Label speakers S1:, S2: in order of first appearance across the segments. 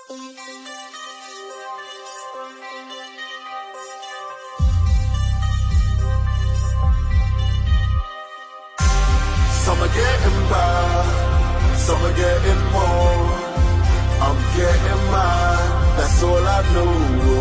S1: Some are getting by, some are getting more. I'm getting mine, that's all I know.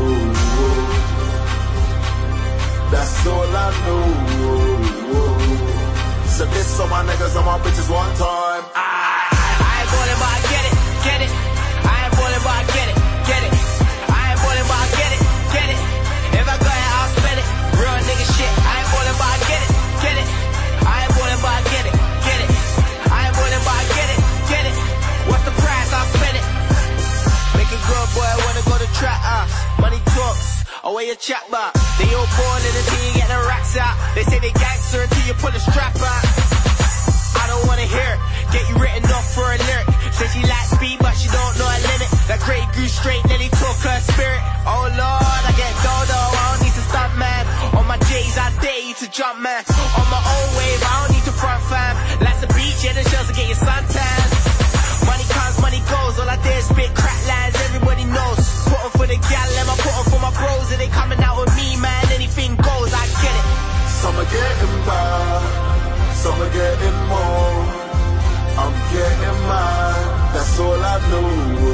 S1: That's all I know. So this on my niggas and my bitches one time.
S2: I ain't ballin' but I get it, get it. I ain't ballin' but I get it, get it. I ain't ballin' but I get it, get it. If I got it, I'll spend it. Real nigga shit. I ain't ballin' but I get it, get it. I ain't ballin' but I get it, get it. I ain't ballin' but I get it, get it. What's the price? I'll spend it. Make it good, boy. I wanna go to trap. Money talks. Away your chat bar. They all ballin' until you get the racks out. They say they gangster until you pull the strap out. I don't wanna hear it. Get you written off for a lyric. Says she likes speed but she don't know a limit. That Grey Goose straight nearly took her spirit. Oh lord, I get dodo, I don't need to stunt man. On my J's I dare you to jump man. On my own wave I don't need to front fam. Like the beach, yeah, the shells will get your suntan. Money comes, money goes, all I did is spit crack lines, everybody knows. Put on for the gal, and I put on for my bros. And they coming out with me, man, anything goes, I get it.
S1: Some are getting by, some are getting more. I'm getting mine, that's all I know.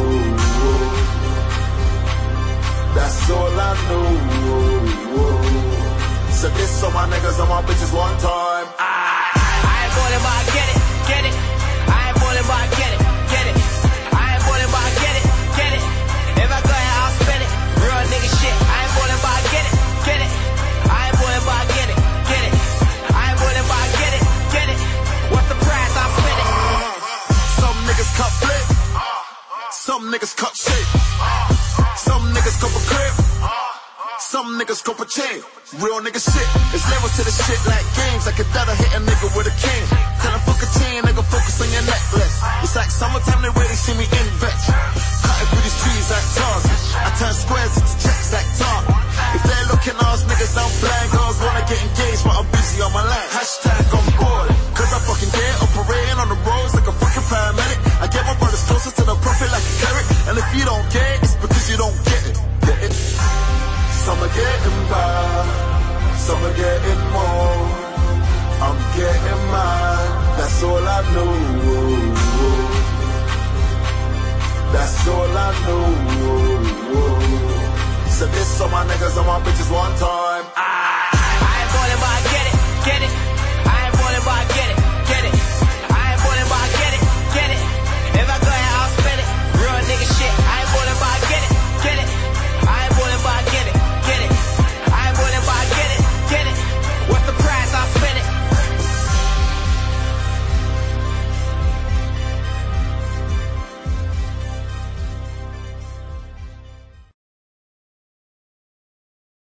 S1: That's all I know. So this on my niggas and my bitches one time.
S2: I ain't ballin' but I get it, get it. I ain't ballin' but I get it, get it. I ain't ballin' but I get it, get it. If I got it, I'll spend it. Real nigga shit. I ain't ballin' but I get it, get it. I ain't ballin' but I get it, get it. I ain't ballin' but I get it, get it. What's the price? I'll spend it.
S1: Some niggas cut flip, some niggas cut shape. Some niggas cop a crib, some niggas cop a chain. Real nigga shit, it's levels to the shit like games. Like a dada hit a nigga with a cane. Tell him fuck a chain, nigga, focus on your necklace. It's like summertime, they ready see me invest. Cutting through these trees like Tarzan. I turn squares into checks like Target. If they're looking ass niggas, I'm blind. Girls wanna get engaged, but I'm busy on my line. Hashtag on board, cause I fucking get operating on the roads like a fucking paramedic. I get my brothers closer to the prophet like a carrot. And if you don't get it, it's because you don't get it. Get it? Some are getting by, some are getting more. I'm getting mine, that's all I know. That's all I know. So this on my niggas and my bitches one time.
S2: I ain't ballin' but I get it, get it.